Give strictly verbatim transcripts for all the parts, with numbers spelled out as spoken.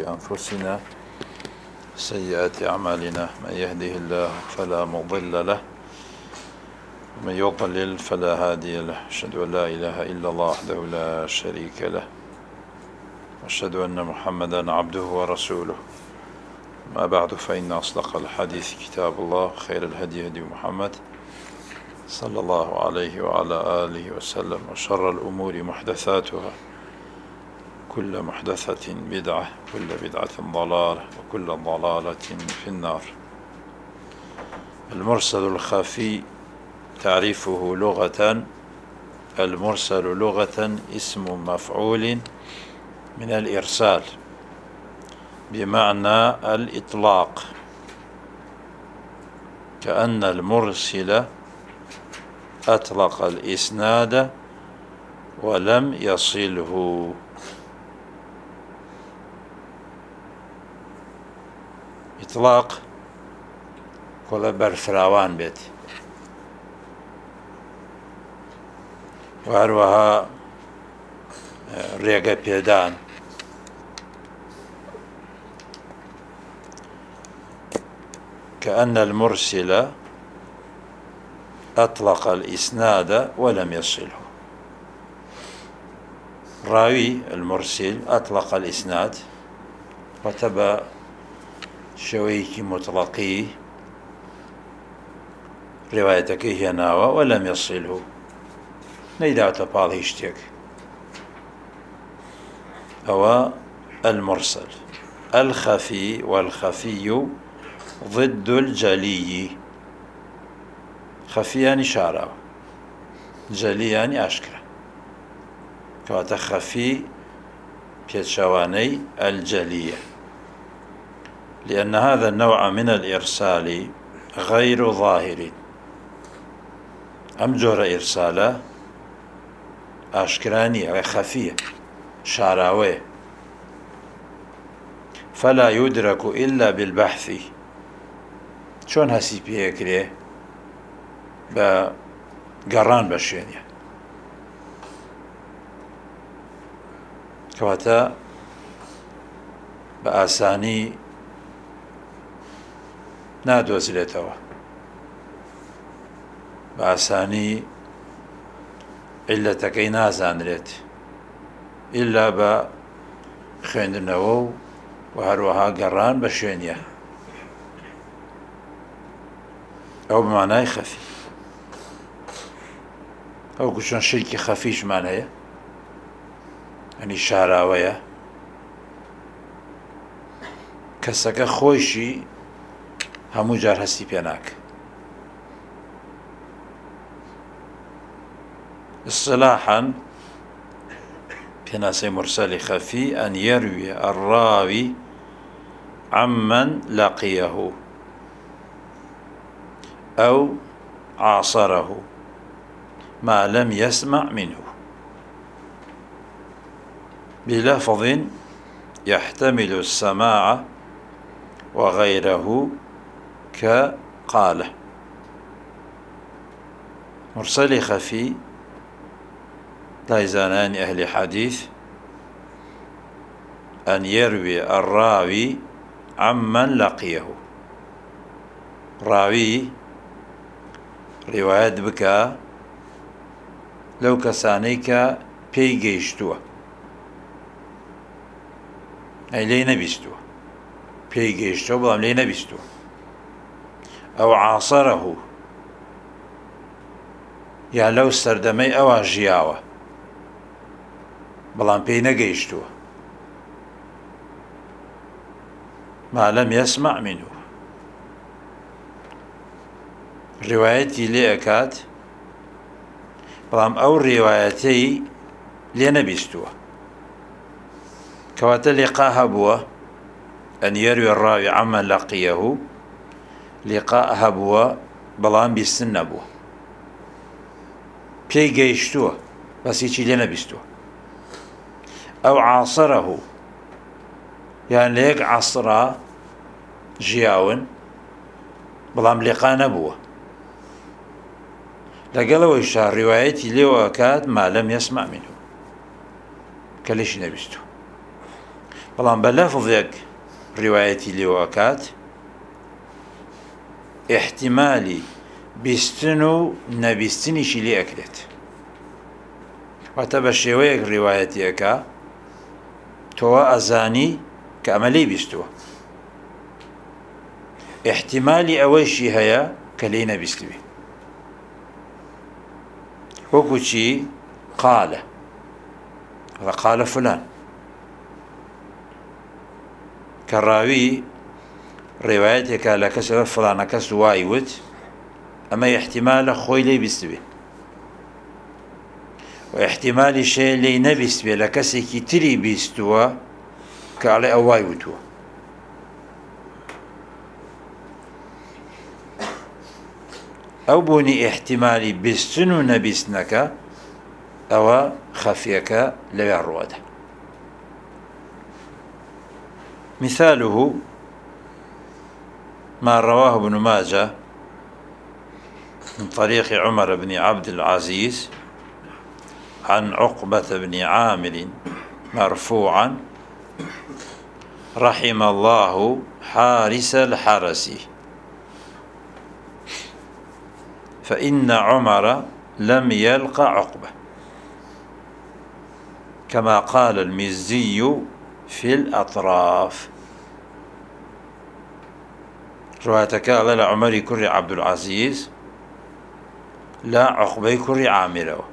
أنفسنا سيئات أعمالنا من يهده الله فلا مضل له ومن يضلل فلا هادي له. أشهد أن لا إله إلا الله وحده لا شريك له وأشهد أن محمدا عبده ورسوله. ما بعد، فإن أصدق الحديث كتاب الله، خير الهدي هدي محمد صلى الله عليه وعلى آله وسلم، وشر الأمور محدثاتها، كل محدثة بدعة، كل بدعة ضلالة، وكل ضلالة في النار. المرسل الخفي تعريفه لغة: المرسل لغة اسم مفعول من الإرسال بمعنى الإطلاق، كأن المرسل أطلق الإسناد ولم يصله. إطلاق كل برفراوان بيت، وهروها ريقة بيدان، كأن المرسل أطلق الإسناد ولم يصله. راوي المرسل أطلق الإسناد وتبع شويك مطلقي روايتك هي ناوى ولم يصله، نيدا تبال هشتك. أو المرسل الخفي، والخفي ضد الجلي. خفيان شارع، جليان أشكر، كواتا خفي بيتشواني الجلية، لأن هذا النوع من الإرسال غير ظاهر. أم جور إرسالة أشكرانية خفية شاراوية، فلا يدرك إلا بالبحث. شون هسي بيكري بقران بشينيا، كواتا بأساني نادو زلتوا، بأساني إلا تكي نازان ريت إلا بخيندنو وهروها قران بشينيا، أو بمعنى خفي، أو كشون شيء خفيش معناه يعني شاراوية كسك خوشي همو جار هستي بيناك. اصطلاحا بناس مرسل خفي أن يروي الراوي عمن لقيه أو عاصره ما لم يسمع منه بلفظ يحتمل السماع وغيره كقاله. مرسل خفي لايزانان أهل حديث أن يروي الراوي عمن لقيه. راوي رواية بك لو كسانيك بيجيشتوه، أي لي نبيستوه، بيجيشتوه بلام لي نبيستوه، أو عاصره يعني لو سردمي أو جياوة بلام بي نجيشتوه ما لم يسمع منه. روايتي لأكاد بلام أو روايتي لنبيستوه، كواتا لقاها بوه أن يروي الراوي عمن لقيه، لقاها بوه بلام بيستن بوه بي جيشتوه بس يشي لنبيستوه. أو عاصره يعني ليك عصرا جياون بلام لقا نبوه، لقلوا إشار روايتي ليو أكاد ما لم يسمع منه كليش نبيستو. بەڵام بە لەفظێک ڕیوایەتی لێوەکات احتیمالی بیستن و نەبیستنیشی لێ ئەکرێت. واتە بە شێوەیەک ڕیوایەتیەکە تۆوە ئەزانی کە ئەمە لێی بیستووە، احتیمالی ئەوەیشی هەیە کە لێی نەبیستوی. وەکو چی؟ قالە قالە فلان، کە ڕاوی ڕێوایەتێکە لە کەسەوە فلانە کەس وای وت، ئەمە احتیمالە خۆی لێی بیستوێ، و احتیمالی شێ لێی نەبیستوێ لە کەسێکی تری بیستووە کە ئەڵێ ئەو وای وتووە. ئەو بوونی احتیمالی بیستن و نەبیستنەکە ئەوە خەفیەکە لەوێ ڕوەدا. مثاله ما رواه ابن ماجه من طريق عمر بن عبد العزيز عن عقبة بن عامر مرفوعا رحم الله حارس الحرس فإن عمر لم يلق عقبة كما قال المزي في الأطراف. روايتك قال عمر كري عبد العزيز لا عقبة كري عامر.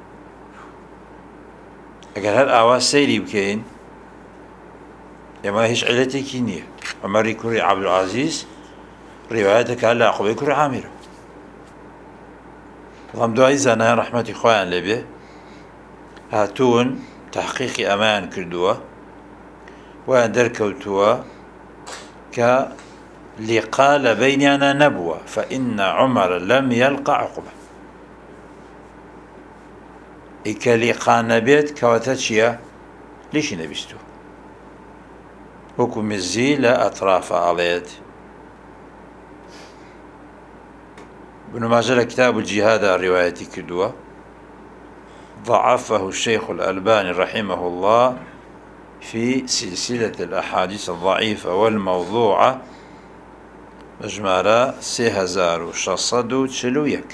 ئەگەر هەر ئاوا سەیری بکەین ئێمە هیچ عیلەتێکی نییە. عومەری کوڕی عەبدولعەزیز ڕیوایەتەکە لە عەقبەی کوڕی عامیرەوە. بەڵام دوایی زانایان ڕەحمەتی خۆیان لێبێ هاتوون تەحقیقی ئەمایان کردووە، وایان دەرکەوتووە کە لیقا لە بەینیانە نەبووە. فإن عمر لم يلقى عقبة. ئیکە لیقا نەبێت کەواتە چییە؟ لیشی نەبیستووە. وەکو مزی لە ئەطرافە ئەڵێت. ابن ماجه لە کتاب الجهادا ڕیوایەتی کردووە، ضعفه الشيخ الألباني رحمه الله في سلسلة الأحاديث الضعيفة والموضوعة مجمارة سه هزار وشصد وچلو يك.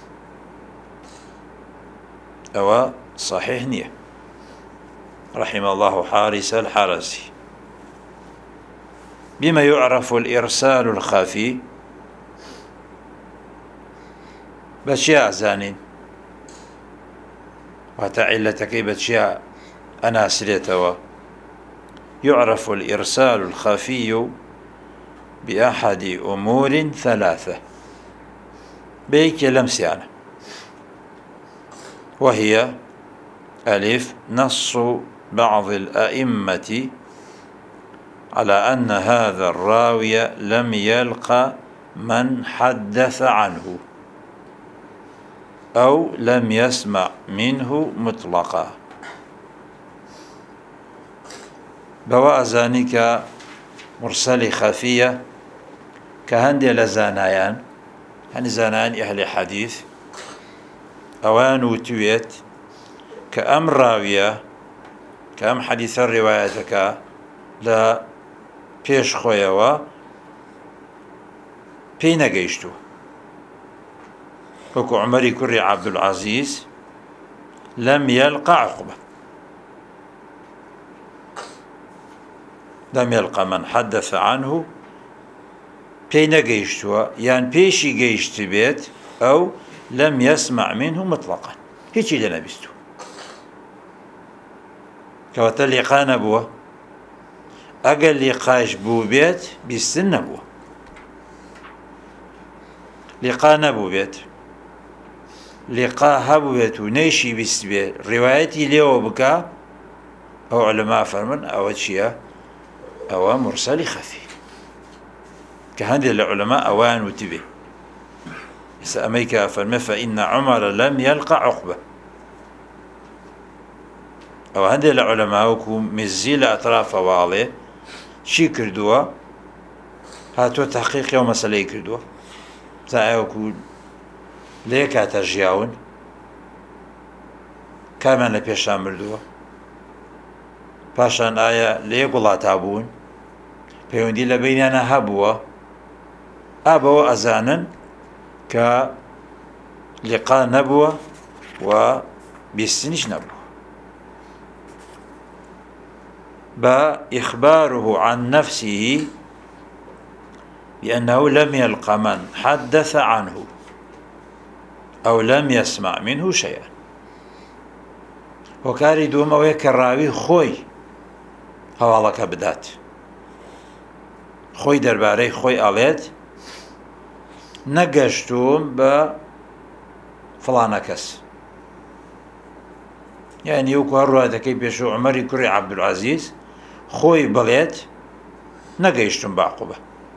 أو صحيح نية. رحم الله حارس الحرس. بما يعرف الإرسال الخفي بشياء زانين وتعلتك بشياء أناسلتوا. يعرف الإرسال الخفي بأحد أمور ثلاثة بيك لمسيانة، وهي ألف نص بعض الأئمة على أن هذا الراوي لم يلق من حدث عنه أو لم يسمع منه مطلقا. بوا أزانيك مرسل خفية كهندي لزانايان، يعني زانايان أهل حديث أوان وتويت كأم راوية كأم حديث الروايتك لا بيش خويوا بينا جيشتو. وكو عمري كري عبد العزيز لم يلقى عقبة، لم يلقى من حدث عنه بينا جيشتو، يعني بيشي جيشت بيت أو لم يسمع منه مطلقا، هيك لنا بيستو كوات اللقاء نبوه. أقل لقاش بو بيت بيستن نبوه، لقاء نبو بيت لقاء هبو بيت ونيشي بيست بيت روايتي ليو بكا أو علماء فرمن أو شيء أو مرسل خفي كهندي العلماء أوان وتبه. أمريكا فرمى فإن عمر لم يلقى عقبة، أو هندي العلماء وكو مزيل أطراف واضح شي كردوا هاتوا تحقيق يوم مسألة كردوا زعيوكو ليكا ترجعون كمان لبيشان مردوا پاشان ئایا لە یەک وڵاتا بوون پەیوەندی لە بەینیانە هەبووە ئابەوە ئەزانن کە لقا نەبووە و بیستنیش نەبووە بە إخباره عن نفسه بأنه لم يلق من حدث عنه أو لم يسمع منه شيئا وكاري دوما ويكراوي خوي هەواڵەکە بدات خۆی دەربارەی خۆی ئەڵێت نەگەشتوم بە فڵانە کەس یعنی وەکو هەر ڕوایەتەکەی پێشوو عومەری کوڕی عەبدولعەزیز خۆی بڵێت نەگەیشتم بە عەقوبە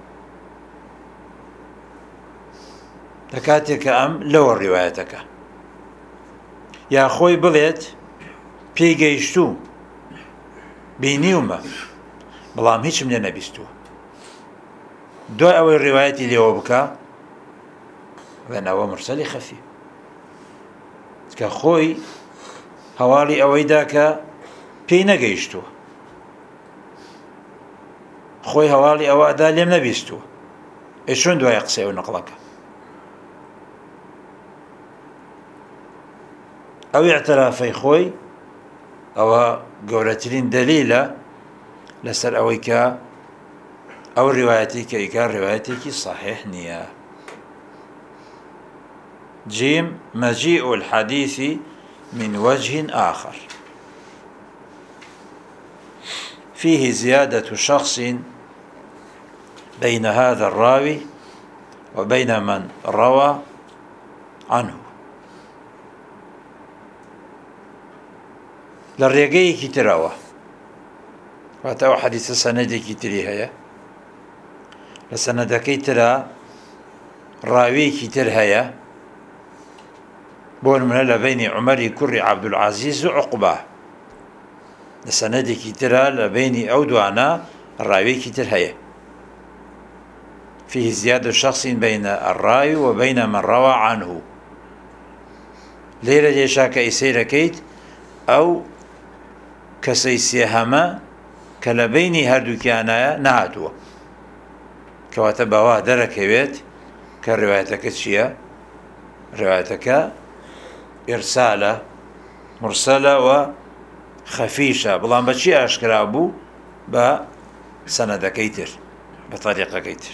لە کاتێککە ئەم لەوە ڕیوایەتەکە یا خۆی بڵێت پێی گەیشتوو بینیومە بەڵام هیچم لێ نەبیستووە دوای ئەوەی ڕیوایەتی لێوە بکە بەنەوە مرسەلی خەفی کە خۆی هەواڵی ئەوەیدا کە پێی نەگەیشتووە خۆی هەواڵی ئەوە ئەدا لێم نەبیستووە ئێ چۆن دوای قسەی ئەو نەقڵەکە ئەو ئیعترافەی خۆی ئەوە گەورەترین دەلیلە لەسەر ئەوەی کە ئەو ڕیوایەتی کە ئیکار ڕیوایەتێکی صحیح نییە. جيم مجيء الحديث من وجه آخر فيه زيادة شخص بين هذا الراوي وبين من روى عنه للرقية تروى واتو حديث سندي كتري هيا لسندكي ترى راوي كتر هيا بون من لبين عمر كري عبدالعزيز وعقبة لسندي كتر لبين أودوانا الراوي كتر هيا فيه زيادة شخص بين الراوي وبين من روى عنه ليلة يشاك إسير كيت أو كسيسيهما كلبيني هردو كيانا نهاتوا كواتبوا دركويت كروايتك تشيا روايتك إرسالة مرسلة وخفيشة بلان بشي أشكرابو بسند كيتر بطريقة كيتر.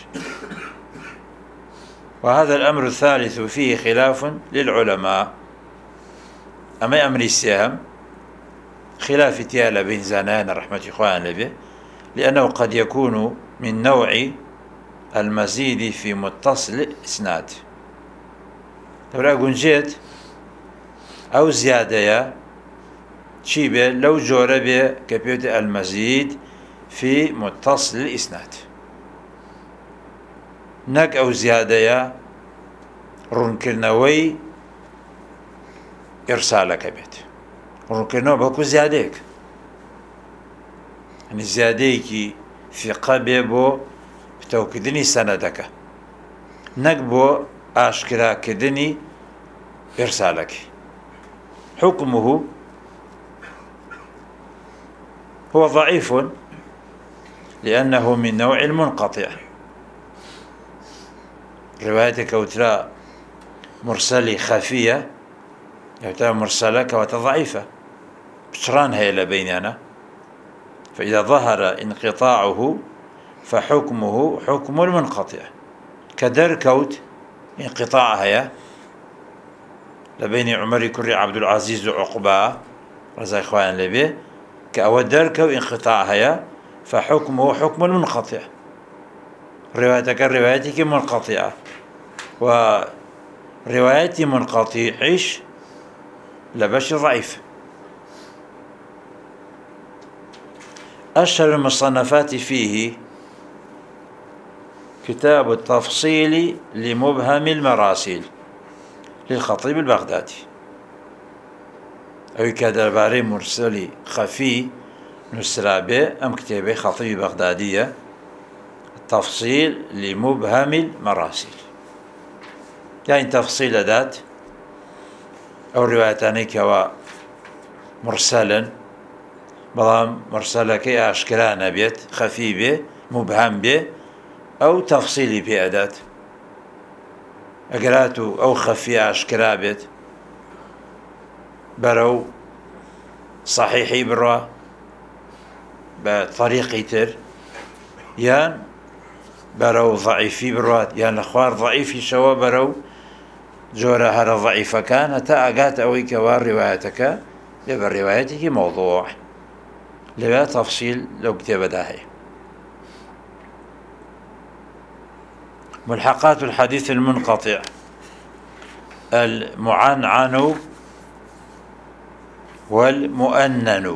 وهذا الأمر الثالث فيه خلاف للعلماء أما أمر السهم خلاف تيالا بين زانان رحمة إخوان لبه لأنه قد يكون من نوع المزيد في متصل إسناد تبرا قنجيت أو زيادة شي به لو جور به كبيوت المزيد في متصل الإسناد نك أو زيادة رنكرنوي إرسالك بيت رنكرنو بكو زياديك يعني زياديكي في قبيبو بتوكدني سندك نقبو أشكرا كدني إرسالك حكمه هو ضعيف لأنه من نوع المنقطع روايتك وترى مرسلي خفية يوترى مرسلة كوتا ضعيفة بشران هي لبيننا فإذا ظهر انقطاعه فحكمه حكم المنقطع كدر كوت انقطاع هيا لبين عمر كري عبدالعزيز وعقبة رضي إخوان لبيه كأودر كو انقطاع هيا فحكمه حكم المنقطع روايتك روايتك منقطعة وروايتي منقطعش لبش ضعيف. أشهر المصنفات فيه كتاب التفصيل لمبهم المراسيل للخطيب البغدادي أو كادر باري مرسلي خفي نسرابي أم كتابي خطيب بغدادية التفصيل لمبهم المراسيل يعني تفصيل ذات أو روايتاني كوا مرسلا بەڵام مرسەلەکەی ئاشکرا نەبێت، خەفی بێ، مبهەم بێ، ئەو تەفسیلی پێ ئەدات. ئەگەرات و ئەو خەفی ئاشکرا بێت بەرەو صحیحی بڕوا بە طریقی تر، یان بەرەو ضعیفی بڕوات، یان لە خوار ضعیفیشەوە بەرەو جۆرە هەرە ضعیفەکان، هەتا ئەگاتە ئەوەی کەوا ڕیوایەتەکە لێ بە ڕیوایەتێکی مەوضوع. لەوێ تەفسیل لەو کتێبەدا هەیە. ملحقات الحديث المنقطع: المعنعن والمؤنن.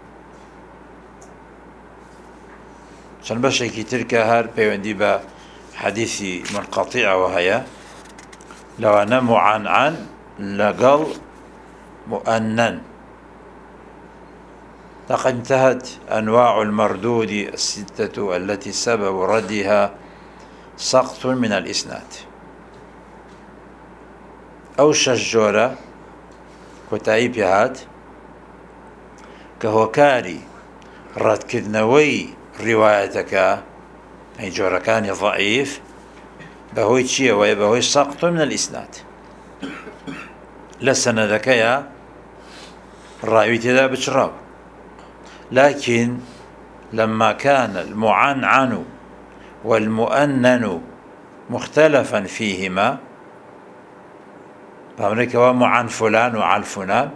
چەند بەشێکی ترکە هەر پەیوەندی بە حەدیثی منقەطیعەوە هەیە، لەوانە معنعن لەگەڵ مؤنن. لقد انتهت أنواع المردود الستة التي سبب ردها سقط من الإسناد. أو شجورة كتايب هات كهوكاري رد كذنوي روايتك أي جوركاني ضعيف بهوي تشيه ويبهوي سقط من الإسناد. لسنا ذكيا الراوي تذا بشراو، لكن لما كان المعنعن والمؤنن مختلفا فيهما، فأمريكا ومعن فلان وعن فلان،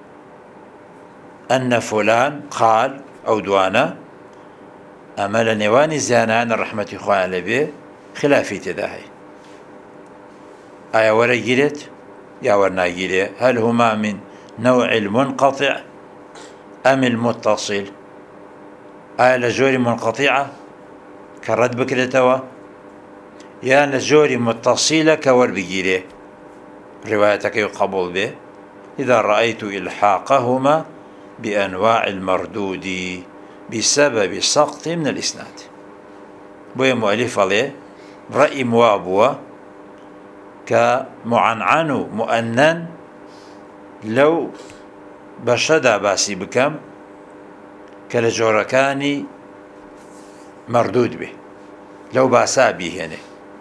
أن فلان قال أو دوانا، أمل نواني زانان الرحمة إخوان لبي خلافي تداهي. آية ورا جيرت يا ورنا جيري، هل هما من نوع المنقطع أم المتصل؟ آية لجوري منقطعة كرد بكرتوا، يا لجوري متصلة كور بجيري روايتك يقبل به إذا رأيت إلحاقهما بأنواع المردود بسبب سقط من الإسناد. بوي مؤلف عليه رأي موابوة كمعنعن مؤنن لو بشدا باسي بكم كالجوركاني مردود به لو باسا به هنا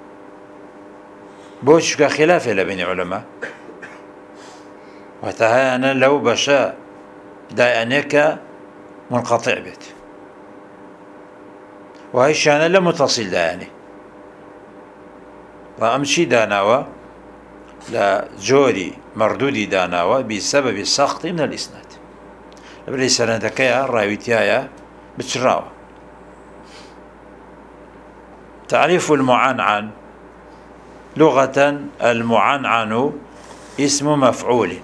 بوش كخلاف لبين علماء. وتهانا لو بشا دائنك منقطع بيت، وهي شانا لا متصل داني وأمشي داناوة لا جوري مردودي داناوة بسبب السقط من الإسناد. لبري سندكيا راويتيايا بتشراوة. تعريف المعنعن لغة: المعنعن اسم مفعول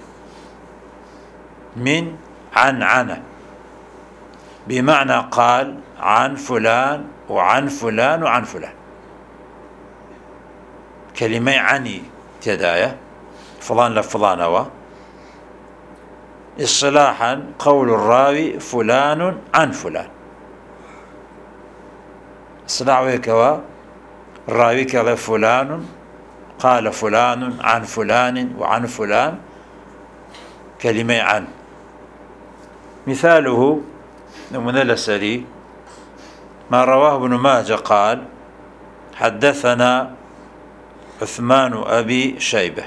من عنعنة، بمعنى قال عن فلان وعن فلان وعن فلان. كلمة عني تداية فلان لفلان هو اصطلاحا قول الراوي فلان عن فلان. اصطلاحه كوا الراوي كذا فلان قال فلان عن فلان وعن فلان، كلمة عن. مثاله نموذج السري ما رواه ابن ماجه قال حدثنا عثمان أبي شيبة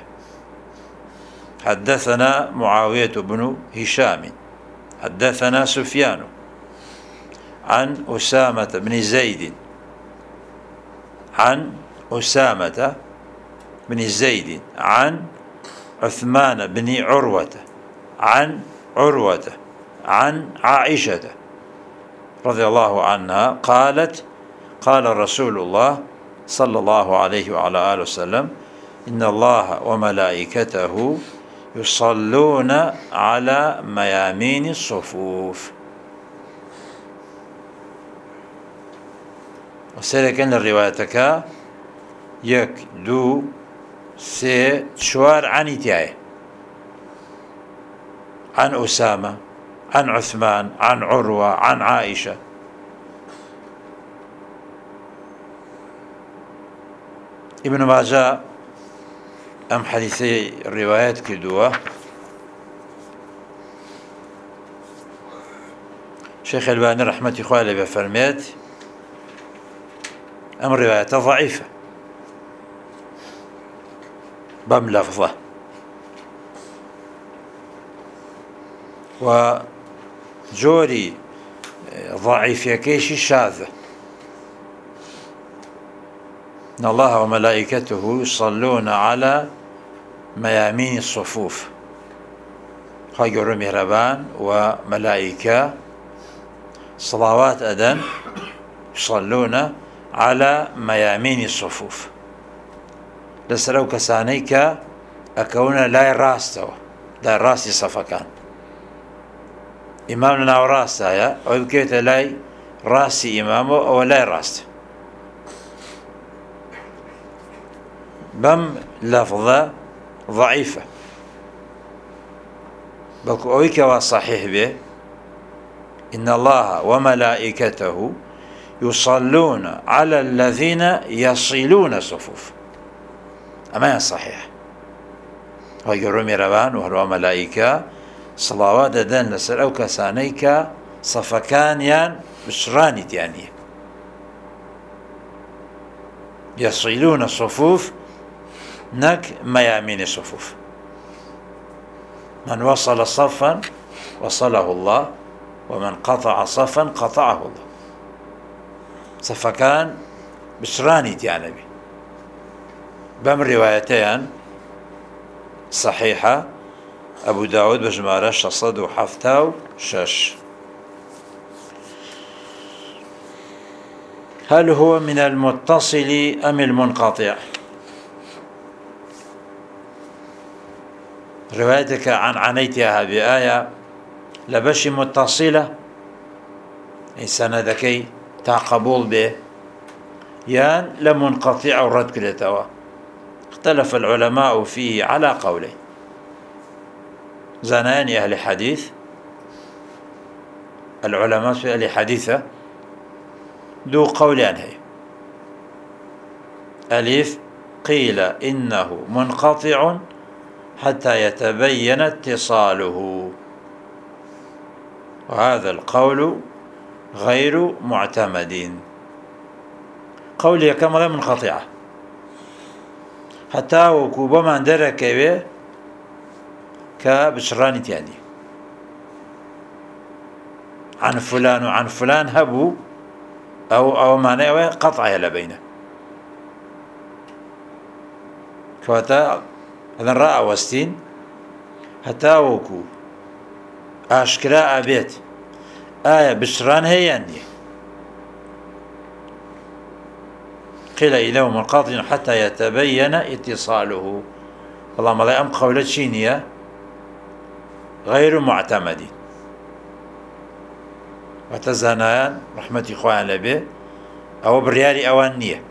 حدثنا معاوية بن هشام حدثنا سفيان عن أسامة بن زيد عن أسامة بن زيد عن عثمان بن عروة عن عروة عن عائشة رضي الله عنها قالت قال رسول الله صلى الله عليه وعلى آله وسلم إن الله وملائكته يصلون على ميامين الصفوف. وسيركن الروايتك يك دو سي شوار عن تاعي عن أسامة عن عثمان عن عروة عن عائشة. ابن ماجه أم حديثي الروايات كدوة شيخ الباني رحمة إخوالي بفرميت أم رواية ضعيفة بم لفظة وجوري ضعيف يكيشي شاذة. إن الله وملائكته يصلون على ميامين الصفوف، خير مهربان وملائكة صلوات أدن يصلون على ميامين الصفوف لسلو كسانيك أكون لا راستو لا راسي صفكان إمامنا وراستا يا أو بكيت لاي راسي إمامه أو لا راست بم لفظة ضعيفة بل أويك وصحيح به إن الله وملائكته يصلون على الذين يصلون صفوف، أما صحيح هو يرومي ربان وهو ملائكة صلوات دن لسر أو كسانيك صفكان يان بشراني يعني يصلون صفوف نك ميامين الصفوف. من وصل صفا وصله الله ومن قطع صفا قطعه الله. صفكان بشراني يعني بي بم روايتين صحيحة أبو داود بجمارة شصد وحفتاو شش. هل هو من المتصل أم المنقطع؟ روايتك عن عنيتها بآية لبش متصلة إنسان ذكي تعقبول به يان لمنقطع الرد كلتوا. اختلف العلماء فيه على قولين، زنان أهل حديث العلماء في أهل حديثة ذو قولان هي. ألف قيل إنه منقطع حتى يتبين اتصاله، وهذا القول غير معتمد. قولي كما منقطعة حتى وكوبا من درك به كبشراني تاني عن فلان وعن فلان هبوا أو أو معناه قطع لبينه كواتا هذا رأى وستين حتى وكو أشكراء بيت آية بشران هي يعني قيل إله منقطع حتى يتبين اتصاله. اللهم لا أم قولة شينية غير معتمد. وتزانيان رحمة إخوان لبه أو برياري أوانية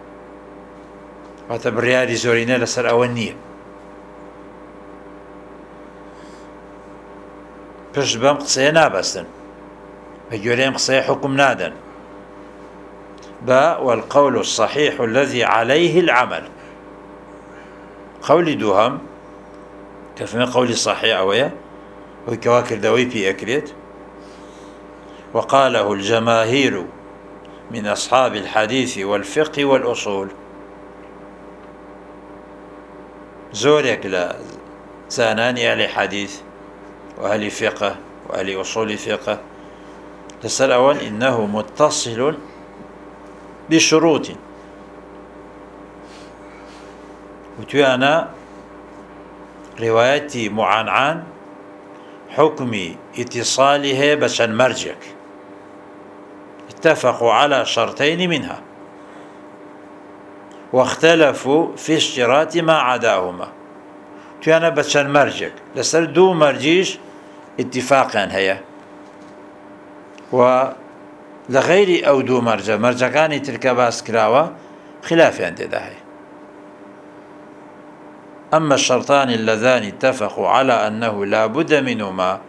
وتبرياري زورينة لسر أوانية پشت بم قصه نابستن بجوريم قصه حكم نادن با والقول الصحيح الذي عليه العمل. قولي دوهم كفما قولي صحيح أويا وكواكر دوي في أكريت. وقاله الجماهير من أصحاب الحديث والفقه والأصول. زورك لا زاناني أهل حديث وأهل فقه وأهل أصول فقه تسأل أول إنه متصل بشروط وتوانا روايتي معنعان حكم اتصاله بشن مرجك اتفقوا على شرطين منها واختلفوا في اشتراط ما عداهما. توانا بشن مرجك لسر دو مرجيش اتفاقا هي ولغير أو دو مرجع مرجعان تلك باس كراوة خلاف عند داهي. أما الشرطان اللذان اتفقوا على أنه لا بد منهما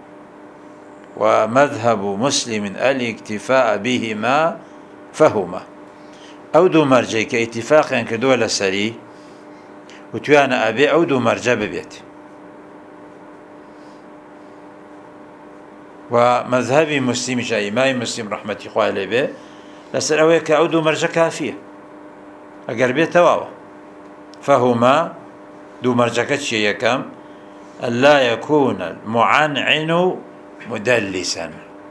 ومذهب مسلم الاكتفاء بهما فهما أو دو مرجع كاتفاق كدول سري وتوانا أبي أو دو مرجع ببيت ومذهبي مسلم شا إمام مسلم رحمة الله عليه به لسر أوي كأود مرجع كافية أقر بيه تواوى فهما دو مرجكت شيء كم ألا يكون المعنعن مدلسا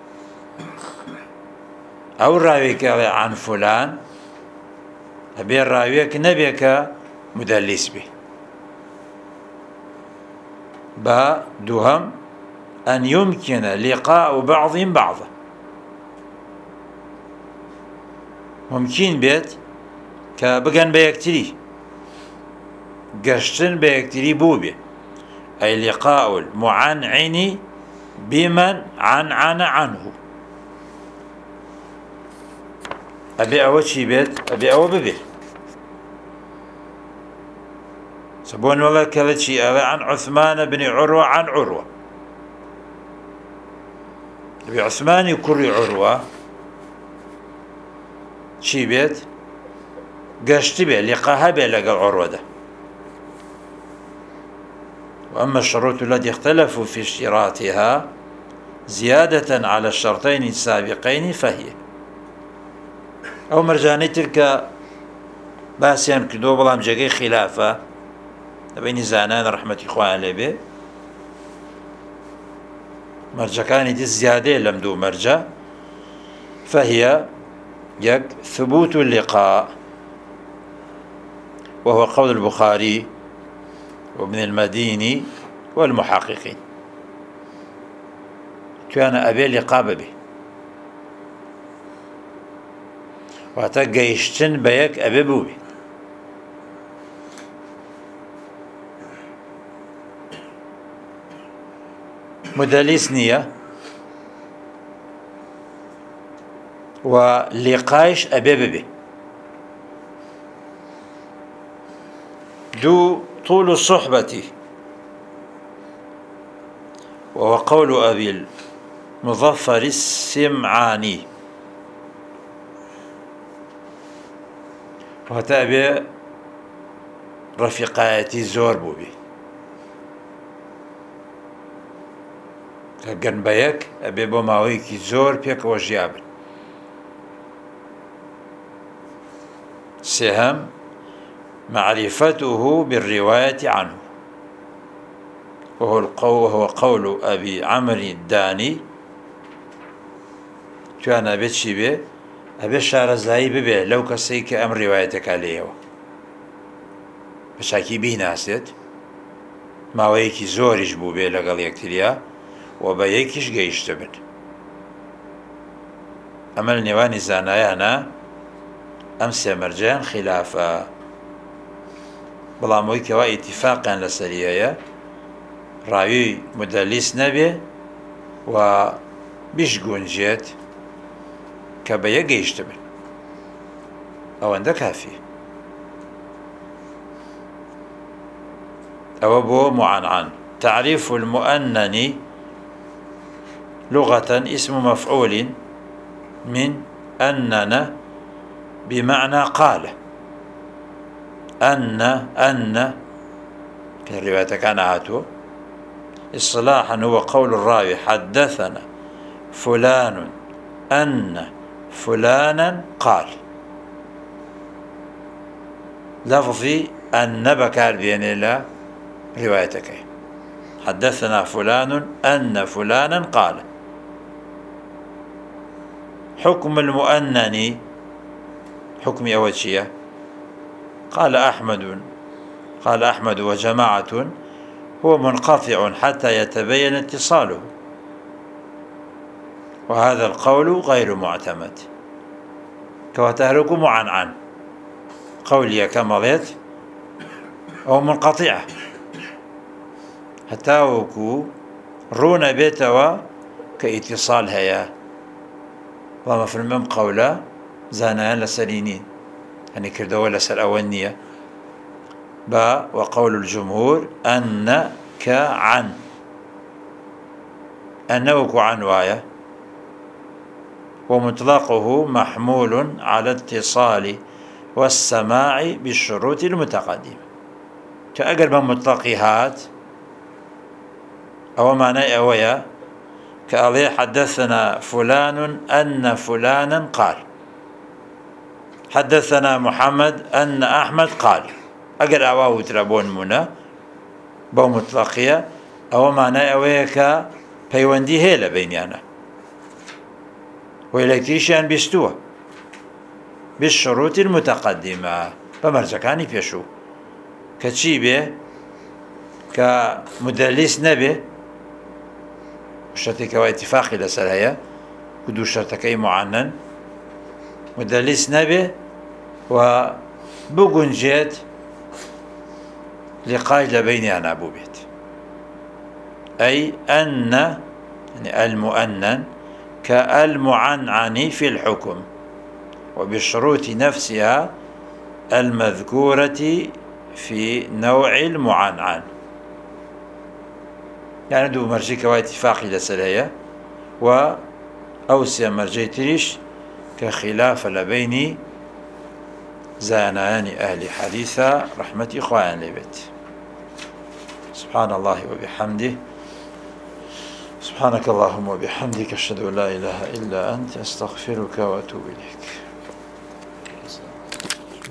أو راويك عن فلان أبي راويك نبيك مدلس به با دوهم أن يمكن لقاء بعضهم بعضا ممكن بيت كبغن بيكتري قشتن بيكتري بوبي أي لقاء المعنعن بمن عنعن عنه أبي أول شي بيت أبي أول ببي سبون والله كذا شيء عن عثمان بن عروة عن عروة أبي عثمان يكري عروة شي بيت قشت به لقاها به لقى عروة ده. وأما الشروط التي اختلفوا في اشتراطها زيادة على الشرطين السابقين فهي أو مرجاني تلك باسيان كدو بلام جاقي خلافة بين زانان رحمة إخوان عليه به مرجع كان دي زيادة لم دو مرجع فهي يك ثبوت اللقاء وهو قول البخاري وابن المديني والمحققين كان أبي لقاء به واتقيشتن بيك أبي بوبي مدلس نية ولقايش أبي به دو طول الصحبة وهو قول أبي المظفر السمعاني وتابع رفقاتي زور بوبي كان بيك أبي بماويكي زور بيك وجيابن سهم معرفته بالرواية عنه وهو القول وهو قول أبي عمرو الداني كان أبي تشيبه أبي شارزاي ببه لو كسيك أم روايتك عليه بشاكي بيه ناسيت ماويكي زوريش بو بيه لقل يكتريا وبيكيش قيشت بن أما النيواني زانايانا أمس مرجان خلافة بلاموي كوا اتفاقا لسريايا راوي مدلس نبي و بيش قنجيت كبيا قيشت بن أو عند كافي أو بو معنعن. تعريف المؤنن لغة اسم مفعول من أنن بمعنى قال أن أن في الرواية كان عاتو. اصطلاحا هو قول الراوي حدثنا فلان أن فلانا قال. لفظي أن بكار بين الله روايتك حدثنا فلان أن فلانا قال. حكم المؤنن حكم أول شيء قال أحمد قال أحمد وجماعة هو منقطع حتى يتبين اتصاله، وهذا القول غير معتمد كوتهرك معنعن قولي كمالت أو منقطعة حتى وكو رون بيتوا كاتصال هيا وما في المم قولا زانان لسرينين يعني كردوا لسر أولنية با. وقول الجمهور أن كعن أنوك عن واية ومطلقه محمول على اتصال والسماع بالشروط المتقدمة. كأقرب من مطلقهات أو معنى أويا كألي حدثنا فلان أن فلانا قال، حدثنا محمد أن أحمد قال. أجر أواه ترابون منا بو مطلقية أو معناه أويك بيوندي هيلا بينيانا وإلكتريشيان بيستوى بالشروط المتقدمة بمرزكاني بيشو كتشي به كمدلس نبي شرطك واتفاقي لسر هيا ودو شرطك أي معنن مدلس نبي وبقنجت لقاي لبيني أنا أبو بيت، أي أن يعني المؤنن كالمعنعن في الحكم وبالشروط نفسها المذكورة في نوع المعنعن. يعني دو مرجي كوا اتفاقي لسلايا وأوسي مرجي تريش كخلاف لبين زانان أهل حديثة رحمة إخوان لبيت. سبحان الله وبحمده، سبحانك اللهم وبحمدك أشهد أن لا إله إلا أنت أستغفرك وأتوب إليك.